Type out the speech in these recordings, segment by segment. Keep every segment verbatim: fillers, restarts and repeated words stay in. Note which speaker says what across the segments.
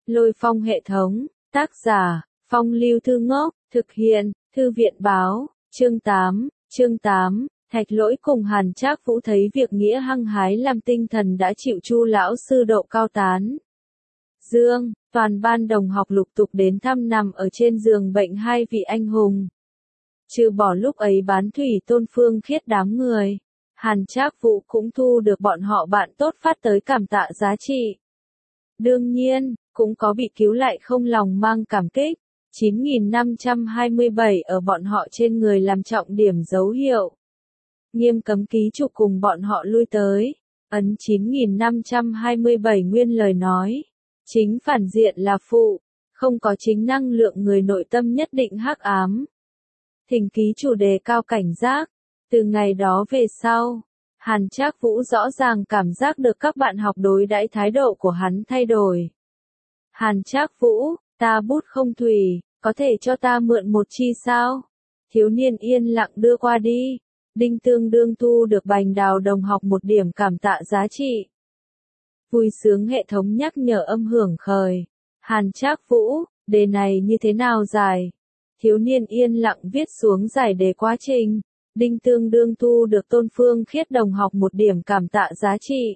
Speaker 1: Lôi Phong hệ thống, tác giả, Phong Lưu Thư Ngốc, thực hiện, Thư viện báo, chương tám, chương tám, Thạch Lỗi cùng Hàn Trác Vũ thấy việc nghĩa hăng hái làm tinh thần đã chịu Chu lão sư độ cao tán. Dương, toàn ban đồng học lục tục đến thăm nằm ở trên giường bệnh hai vị anh hùng. Trừ bỏ lúc ấy bán thủy Tôn Phương Khiết đám người, Hàn Trác Vũ cũng thu được bọn họ bạn tốt phát tới cảm tạ giá trị. Đương nhiên, cũng có bị cứu lại không lòng mang cảm kích. chín nghìn năm trăm hai mươi bảy ở bọn họ trên người làm trọng điểm dấu hiệu. Nghiêm cấm ký chủ cùng bọn họ lui tới. Ấn chín nghìn năm trăm hai mươi bảy nguyên lời nói. Chính phản diện là phụ, không có chính năng lượng người nội tâm nhất định hắc ám. Thỉnh ký chủ đề cao cảnh giác. Từ ngày đó về sau, Hàn Trác Vũ rõ ràng cảm giác được các bạn học đối đãi thái độ của hắn thay đổi. Hàn Trác Vũ, ta bút không thủy, có thể cho ta mượn một chi sao? Thiếu niên yên lặng đưa qua đi. Đinh tương đương thu được Bành Đào đồng học một điểm cảm tạ giá trị. Vui sướng hệ thống nhắc nhở âm hưởng khởi. Hàn Trác Vũ, đề này như thế nào giải? Thiếu niên yên lặng viết xuống giải đề quá trình. Đinh tương đương thu được Tôn Phương Khiết đồng học một điểm cảm tạ giá trị.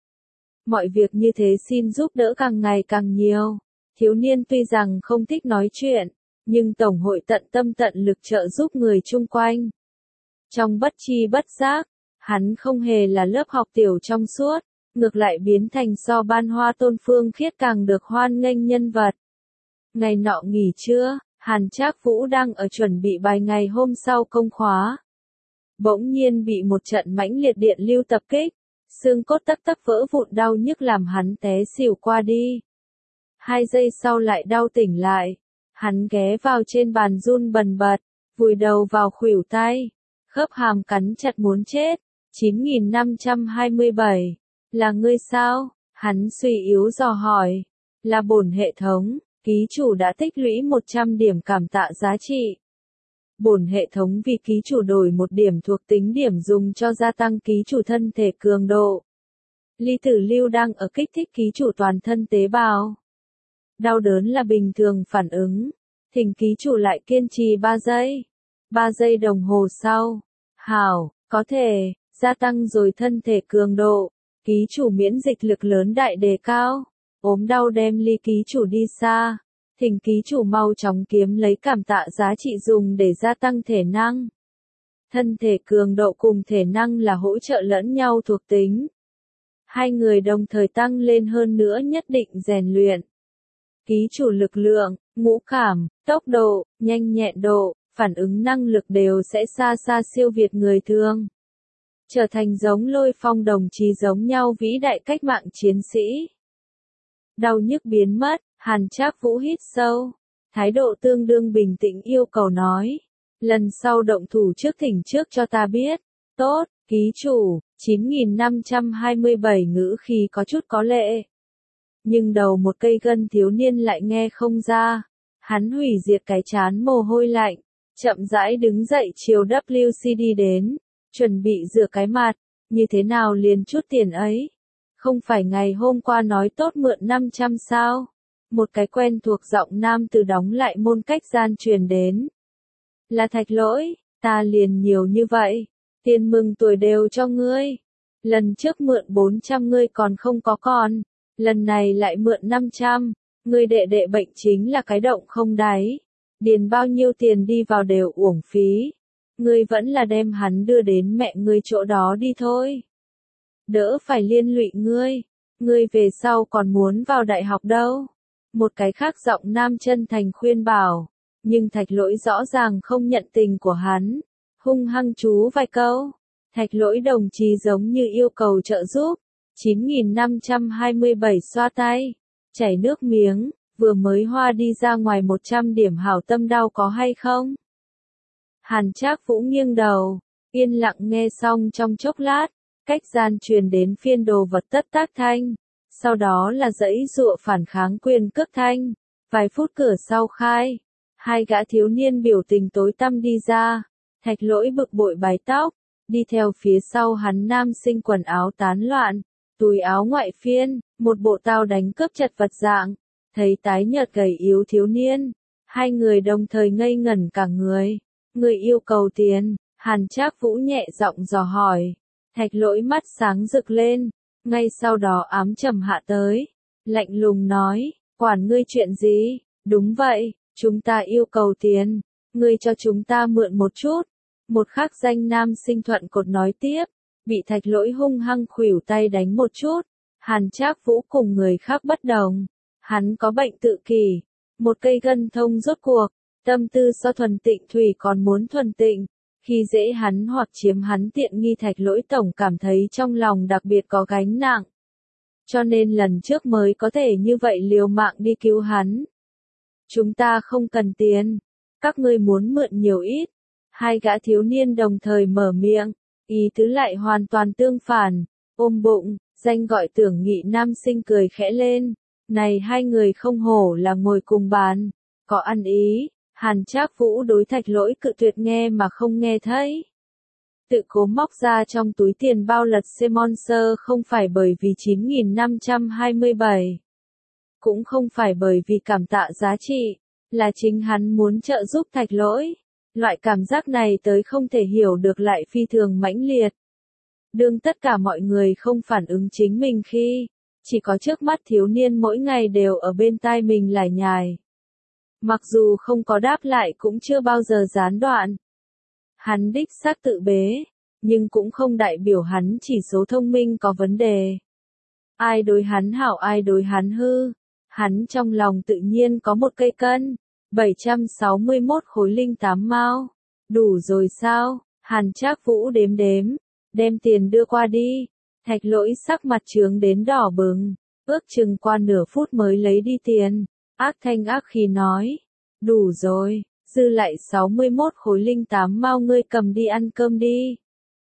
Speaker 1: Mọi việc như thế xin giúp đỡ càng ngày càng nhiều. Thiếu niên tuy rằng không thích nói chuyện, nhưng Tổng hội tận tâm tận lực trợ giúp người chung quanh. Trong bất chi bất giác, hắn không hề là lớp học tiểu trong suốt, ngược lại biến thành so ban hoa Tôn Phương Khiết càng được hoan nghênh nhân vật. Ngày nọ nghỉ trưa, Hàn Trác Vũ đang ở chuẩn bị bài ngày hôm sau công khóa. Bỗng nhiên bị một trận mãnh liệt điện lưu tập kích, xương cốt tắc tắc vỡ vụn đau nhức làm hắn té xỉu qua đi. Hai giây sau lại đau tỉnh lại, hắn ghé vào trên bàn run bần bật, vùi đầu vào khuỷu tay, khớp hàm cắn chặt muốn chết. chín nghìn năm trăm hai mươi bảy, là ngươi sao? Hắn suy yếu dò hỏi. Là bổn hệ thống, ký chủ đã tích lũy một trăm điểm cảm tạ giá trị. Bổn hệ thống vì ký chủ đổi một điểm thuộc tính điểm dùng cho gia tăng ký chủ thân thể cường độ. Ly tử lưu đang ở kích thích ký chủ toàn thân tế bào. Đau đớn là bình thường phản ứng. Thỉnh ký chủ lại kiên trì ba giây. ba giây đồng hồ sau. Hảo, có thể, gia tăng rồi thân thể cường độ. Ký chủ miễn dịch lực lớn đại đề cao. Ốm đau đem ly ký chủ đi xa. Thỉnh ký chủ mau chóng kiếm lấy cảm tạ giá trị dùng để gia tăng thể năng. Thân thể cường độ cùng thể năng là hỗ trợ lẫn nhau thuộc tính. Hai người đồng thời tăng lên hơn nữa nhất định rèn luyện. Ký chủ lực lượng, ngũ cảm, tốc độ, nhanh nhẹn độ, phản ứng năng lực đều sẽ xa xa siêu việt người thường. Trở thành giống Lôi Phong đồng chí giống nhau vĩ đại cách mạng chiến sĩ. Đau nhức biến mất, Hàn Trác Vũ hít sâu, thái độ tương đương bình tĩnh yêu cầu nói. Lần sau động thủ trước thỉnh trước cho ta biết. Tốt, ký chủ, chín nghìn năm trăm hai mươi bảy ngữ khí có chút có lệ. Nhưng đầu một cây gân thiếu niên lại nghe không ra. Hắn hủy diệt cái chán mồ hôi lạnh, chậm rãi đứng dậy chiều W C D đến, chuẩn bị rửa cái mặt, như thế nào liền chút tiền ấy. Không phải ngày hôm qua nói tốt mượn năm trăm sao? Một cái quen thuộc giọng nam từ đóng lại môn cách gian truyền đến. Là Thạch Lỗi, ta liền nhiều như vậy. Tiền mừng tuổi đều cho ngươi. Lần trước mượn bốn trăm ngươi còn không có con. Lần này lại mượn năm trăm. Ngươi đệ đệ bệnh chính là cái động không đáy. Điền bao nhiêu tiền đi vào đều uổng phí. Ngươi vẫn là đem hắn đưa đến mẹ ngươi chỗ đó đi thôi. Đỡ phải liên lụy ngươi. Ngươi về sau còn muốn vào đại học đâu. Một cái khác giọng nam chân thành khuyên bảo. Nhưng Thạch Lỗi rõ ràng không nhận tình của hắn. Hung hăng chú vài câu. Thạch Lỗi đồng chí giống như yêu cầu trợ giúp. chín nghìn năm trăm hai mươi bảy xoa tay. Chảy nước miếng. Vừa mới hoa đi ra ngoài một trăm điểm hảo tâm đau có hay không? Hàn Trác Vũ nghiêng đầu. Yên lặng nghe xong trong chốc lát. Cách gian truyền đến phiên đồ vật tất tác thanh. Sau đó là dãy dụa phản kháng quyền cước thanh. Vài phút cửa sau khai. Hai gã thiếu niên biểu tình tối tăm đi ra. Thạch Lỗi bực bội bái tóc. Đi theo phía sau hắn nam sinh quần áo tán loạn. Túi áo ngoại phiên. Một bộ tao đánh cướp chật vật dạng. thấy tái nhợt gầy yếu thiếu niên, hai người đồng thời ngây ngẩn cả người. Người yêu cầu tiền, Hàn Trác Vũ nhẹ giọng dò hỏi. Thạch Lỗi mắt sáng rực lên, ngay sau đó ám trầm hạ tới, lạnh lùng nói, quản ngươi chuyện gì? Đúng vậy, chúng ta yêu cầu tiền, ngươi cho chúng ta mượn một chút. Một khắc danh nam sinh thuận cột nói tiếp, bị Thạch Lỗi hung hăng khuỷu tay đánh một chút. Hàn Trác Vũ cùng người khác bất đồng, hắn có bệnh tự kỷ, một cây gân thông rốt cuộc, tâm tư so thuần tịnh thủy còn muốn thuần tịnh. Khi dễ hắn hoặc chiếm hắn tiện nghi, Thạch Lỗi tổng cảm thấy trong lòng đặc biệt có gánh nặng. Cho nên lần trước mới có thể như vậy liều mạng đi cứu hắn. Chúng ta không cần tiền, các ngươi muốn mượn nhiều ít. Hai gã thiếu niên đồng thời mở miệng, ý tứ lại hoàn toàn tương phản. Ôm bụng, danh gọi Tưởng Nghị nam sinh cười khẽ lên. Này hai người không hổ là ngồi cùng bàn, có ăn ý. Hàn Trác Vũ đối Thạch Lỗi cự tuyệt nghe mà không nghe thấy. Tự cố móc ra trong túi tiền bao lật sponsor không phải bởi vì chín nghìn năm trăm hai mươi bảy. Cũng không phải bởi vì cảm tạ giá trị, là chính hắn muốn trợ giúp Thạch Lỗi. Loại cảm giác này tới không thể hiểu được lại phi thường mãnh liệt. Đương tất cả mọi người không phản ứng chính mình khi, chỉ có trước mắt thiếu niên mỗi ngày đều ở bên tai mình lải nhải. Mặc dù không có đáp lại cũng chưa bao giờ gián đoạn. Hắn đích xác tự bế, nhưng cũng không đại biểu hắn chỉ số thông minh có vấn đề. Ai đối hắn hảo ai đối hắn hư, hắn trong lòng tự nhiên có một cây cân, bảy trăm sáu mươi mốt khối linh tám mao. Đủ rồi sao? Hàn Trác Vũ đếm đếm, đem tiền đưa qua đi. Thạch Lỗi sắc mặt trướng đến đỏ bừng, ước chừng qua nửa phút mới lấy đi tiền. Ác thanh ác khí nói, đủ rồi, dư lại sáu mươi mốt khối linh tám mao, ngươi cầm đi ăn cơm đi.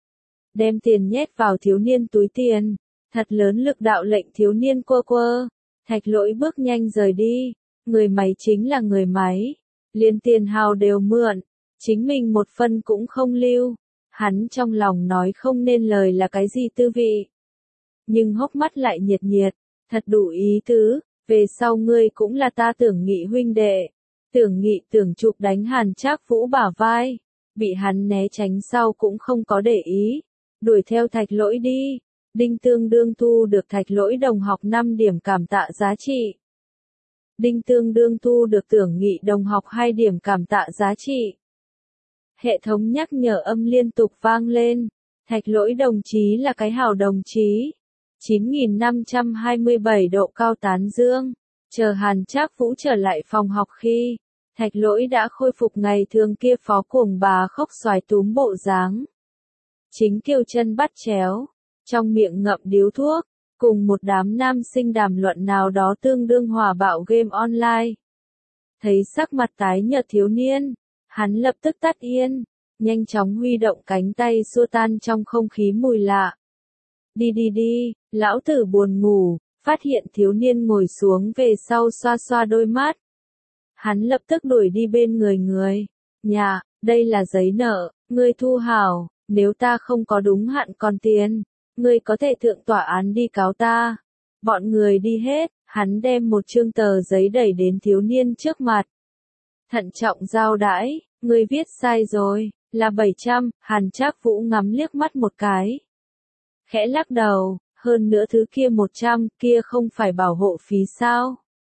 Speaker 1: Đem tiền nhét vào thiếu niên túi tiền, thật lớn lực đạo lệnh thiếu niên quơ quơ. Thạch Lỗi bước nhanh rời đi, người máy chính là người máy, liền tiền hào đều mượn, chính mình một phân cũng không lưu. Hắn trong lòng nói không nên lời là cái gì tư vị, nhưng hốc mắt lại nhiệt nhiệt, thật đủ ý tứ. Về sau ngươi cũng là ta Tưởng Nghị huynh đệ. Tưởng Nghị tưởng chụp đánh Hàn Trác Vũ bả vai, bị hắn né tránh sau cũng không có để ý, đuổi theo Thạch Lỗi đi. Đinh tương đương thu được Thạch Lỗi đồng học năm điểm cảm tạ giá trị. Đinh tương đương thu được Tưởng Nghị đồng học hai điểm cảm tạ giá trị. Hệ thống nhắc nhở âm liên tục vang lên. Thạch Lỗi đồng chí là cái hảo đồng chí. chín nghìn năm trăm hai mươi bảy độ cao tán dương. Chờ Hàn Trác Vũ trở lại phòng học khi, Thạch Lỗi đã khôi phục ngày thường kia phó cuồng bà khóc xoài túm bộ dáng. Chính kiều chân bắt chéo, trong miệng ngậm điếu thuốc, cùng một đám nam sinh đàm luận nào đó tương đương hòa bạo game online. Thấy sắc mặt tái nhợt thiếu niên, hắn lập tức tắt yên, nhanh chóng huy động cánh tay xua tan trong không khí mùi lạ. Đi đi đi, lão tử buồn ngủ. Phát hiện thiếu niên ngồi xuống về sau xoa xoa đôi mắt. Hắn lập tức đuổi đi bên người người. Nhà, đây là giấy nợ, ngươi thu hảo, nếu ta không có đúng hạn còn tiền, ngươi có thể thượng tòa án đi cáo ta. Bọn người đi hết, hắn đem một chương tờ giấy đẩy đến thiếu niên trước mặt. Thận trọng giao đãi, ngươi viết sai rồi, là bảy trăm. Hàn Trác Vũ ngắm liếc mắt một cái, khẽ lắc đầu. Hơn nữa thứ kia một trăm, kia không phải bảo hộ phí sao?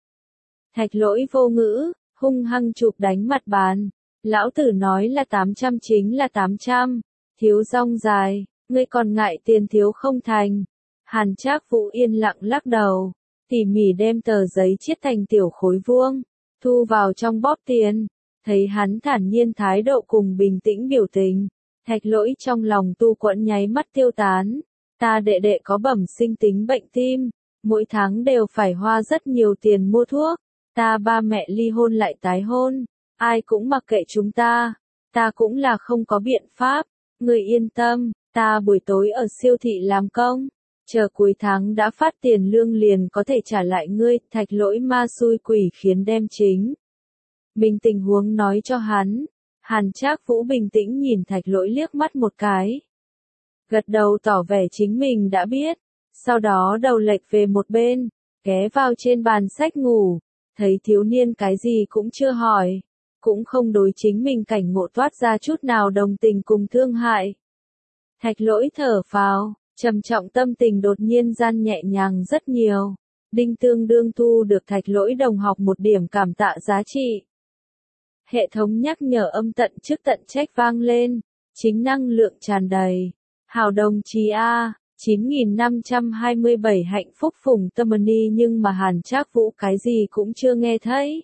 Speaker 1: Thạch Lỗi vô ngữ, hung hăng chụp đánh mặt bàn. Lão tử nói là tám trăm chính là tám trăm. Thiếu rong dài, ngươi còn ngại tiền thiếu không thành. Hàn Trác Vũ yên lặng lắc đầu, tỉ mỉ đem tờ giấy chiết thành tiểu khối vuông, thu vào trong bóp tiền. Thấy hắn thản nhiên thái độ cùng bình tĩnh biểu tình, Thạch Lỗi trong lòng tu quẫn nháy mắt tiêu tán. Ta đệ đệ có bẩm sinh tính bệnh tim, mỗi tháng đều phải hoa rất nhiều tiền mua thuốc. Ta ba mẹ ly hôn lại tái hôn, ai cũng mặc kệ chúng ta. Ta cũng là không có biện pháp. Ngươi yên tâm, ta buổi tối ở siêu thị làm công, chờ cuối tháng đã phát tiền lương liền có thể trả lại ngươi. Thạch Lỗi ma xui quỷ khiến đem chính mình tình huống nói cho hắn. Hàn Trác Vũ bình tĩnh nhìn Thạch Lỗi liếc mắt một cái, gật đầu tỏ vẻ chính mình đã biết, sau đó đầu lệch về một bên, ghé vào trên bàn sách ngủ. Thấy thiếu niên cái gì cũng chưa hỏi, cũng không đối chính mình cảnh ngộ toát ra chút nào đồng tình cùng thương hại. Thạch Lỗi thở phào, trầm trọng tâm tình đột nhiên gian nhẹ nhàng rất nhiều. Đinh tương đương thu được Thạch Lỗi đồng học một điểm cảm tạ giá trị. Hệ thống nhắc nhở âm tận chức tận trách vang lên, chính năng lượng tràn đầy. Hào đồng chí A, chín nghìn năm trăm hai mươi bảy hạnh phúc phùng tâm ni nhưng mà Hàn Trác Vũ cái gì cũng chưa nghe thấy.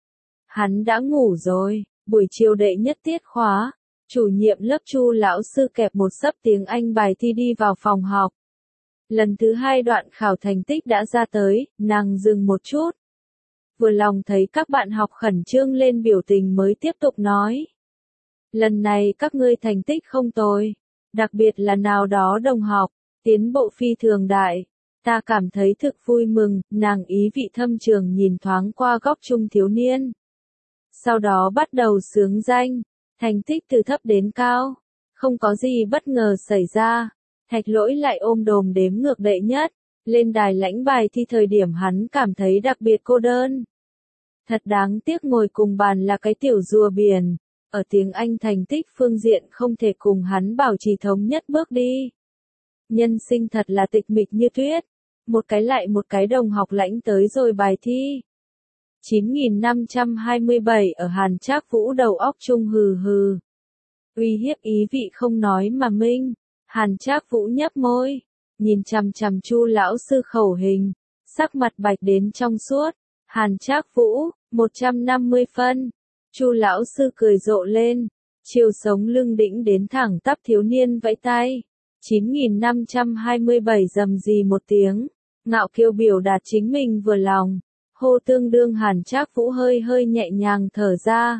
Speaker 1: Hắn đã ngủ rồi, buổi chiều đệ nhất tiết khóa, chủ nhiệm lớp Chu lão sư kẹp một xấp tiếng Anh bài thi đi vào phòng học. Lần thứ hai đoạn khảo thành tích đã ra tới, nàng dừng một chút. Vừa lòng thấy các bạn học khẩn trương lên biểu tình mới tiếp tục nói. Lần này các ngươi thành tích không tồi, đặc biệt là nào đó đồng học, tiến bộ phi thường đại. Ta cảm thấy thực vui mừng, nàng ý vị thâm trường nhìn thoáng qua góc trung thiếu niên. Sau đó bắt đầu xướng danh, thành tích từ thấp đến cao, không có gì bất ngờ xảy ra. Thạch Lỗi lại ôm đồm đếm ngược đệ nhất, lên đài lãnh bài thi thời điểm hắn cảm thấy đặc biệt cô đơn. Thật đáng tiếc ngồi cùng bàn là cái tiểu rùa biển, ở tiếng Anh thành tích phương diện không thể cùng hắn bảo trì thống nhất bước đi. Nhân sinh thật là tịch mịch như tuyết, một cái lại một cái đồng học lãnh tới rồi bài thi. chín nghìn năm trăm hai mươi bảy ở Hàn Trác Vũ đầu óc trung hừ hừ. Uy hiếp ý vị không nói mà minh. Hàn Trác Vũ nhấp môi, nhìn chằm chằm Chu lão sư khẩu hình, sắc mặt bạch đến trong suốt. Hàn Trác Vũ, một trăm năm mươi phân. Chu lão sư cười rộ lên, chiều sống lưng đĩnh đến thẳng tắp thiếu niên vẫy tay. chín nghìn năm trăm hai mươi bảy rầm rì một tiếng, ngạo kiêu biểu đạt chính mình vừa lòng. Hô tương đương Hàn Trác Vũ hơi hơi nhẹ nhàng thở ra.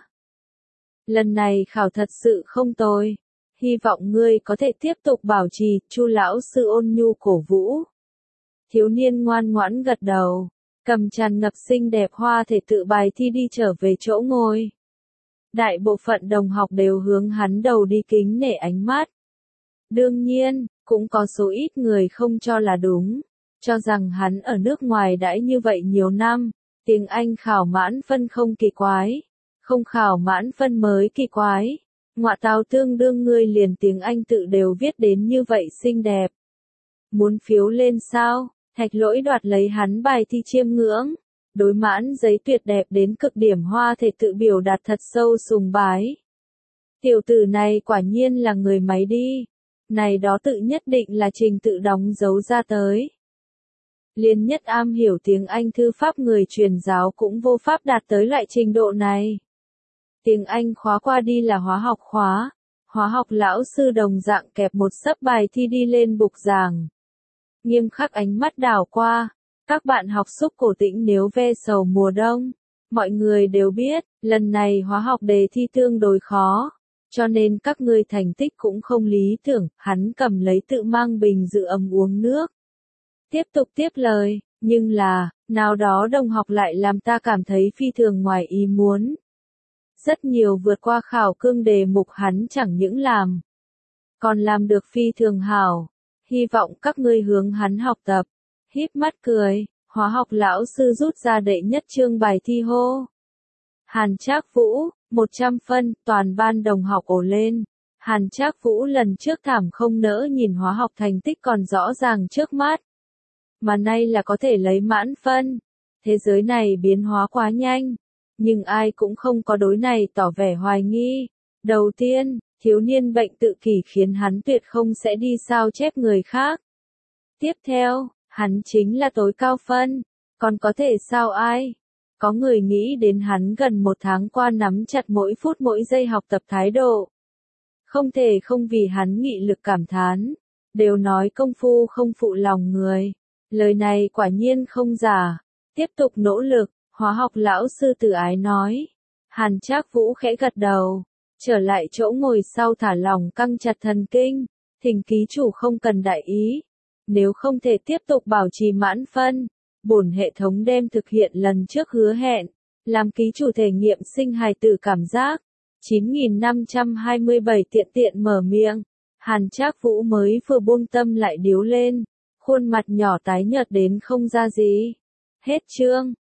Speaker 1: Lần này khảo thật sự không tồi. Hy vọng ngươi có thể tiếp tục bảo trì, Chu lão sư ôn nhu cổ vũ. Thiếu niên ngoan ngoãn gật đầu, cầm tràn ngập xinh đẹp hoa thể tự bài thi đi trở về chỗ ngồi. Đại bộ phận đồng học đều hướng hắn đầu đi kính nể ánh mắt. Đương nhiên, cũng có số ít người không cho là đúng, cho rằng hắn ở nước ngoài đãi như vậy nhiều năm, tiếng Anh khảo mãn phân không kỳ quái, không khảo mãn phân mới kỳ quái. Ngọa tào tương đương ngươi liền tiếng Anh tự đều viết đến như vậy xinh đẹp. Muốn phiếu lên sao? Thạch Lỗi đoạt lấy hắn bài thi chiêm ngưỡng. Đối mãn giấy tuyệt đẹp đến cực điểm hoa thể tự biểu đạt thật sâu sùng bái. Tiểu tử này quả nhiên là người máy đi. Này đó tự nhất định là trình tự đóng dấu ra tới. Liên nhất am hiểu tiếng Anh thư pháp người truyền giáo cũng vô pháp đạt tới loại trình độ này. Tiếng Anh khóa qua đi là hóa học khóa, hóa học lão sư đồng dạng kẹp một xấp bài thi đi lên bục giảng. Nghiêm khắc ánh mắt đảo qua, các bạn học xúc cổ tĩnh nếu ve sầu mùa đông. Mọi người đều biết, lần này hóa học đề thi tương đối khó, cho nên các ngươi thành tích cũng không lý tưởng, hắn cầm lấy tự mang bình giữ ấm uống nước. Tiếp tục tiếp lời, nhưng là, nào đó đồng học lại làm ta cảm thấy phi thường ngoài ý muốn. Rất nhiều vượt qua khảo cương đề mục hắn chẳng những làm, còn làm được phi thường hảo. Hy vọng các ngươi hướng hắn học tập. Híp mắt cười, hóa học lão sư rút ra đệ nhất chương bài thi hô. Hàn Trác Vũ, một trăm phân, toàn ban đồng học ồ lên. Hàn Trác Vũ lần trước thảm không nỡ nhìn hóa học thành tích còn rõ ràng trước mắt. Mà nay là có thể lấy mãn phân. Thế giới này biến hóa quá nhanh. Nhưng ai cũng không có đối này tỏ vẻ hoài nghi. Đầu tiên, thiếu niên bệnh tự kỷ khiến hắn tuyệt không sẽ đi sao chép người khác. Tiếp theo, hắn chính là tối cao phân. Còn có thể sao ai? Có người nghĩ đến hắn gần một tháng qua nắm chặt mỗi phút mỗi giây học tập thái độ. Không thể không vì hắn nghị lực cảm thán. Đều nói công phu không phụ lòng người. Lời này quả nhiên không giả. Tiếp tục nỗ lực, hóa học lão sư Từ Ái nói. Hàn Trác Vũ khẽ gật đầu. Trở lại chỗ ngồi sau thả lỏng căng chặt thần kinh. Thỉnh ký chủ không cần đại ý. Nếu không thể tiếp tục bảo trì mãn phân, bổn hệ thống đem thực hiện lần trước hứa hẹn, làm ký chủ thể nghiệm sinh hài tử cảm giác. chín nghìn năm trăm hai mươi bảy tiện tiện mở miệng, Hàn Trác Vũ mới vừa buông tâm lại điếu lên, khuôn mặt nhỏ tái nhợt đến không ra gì. Hết chương.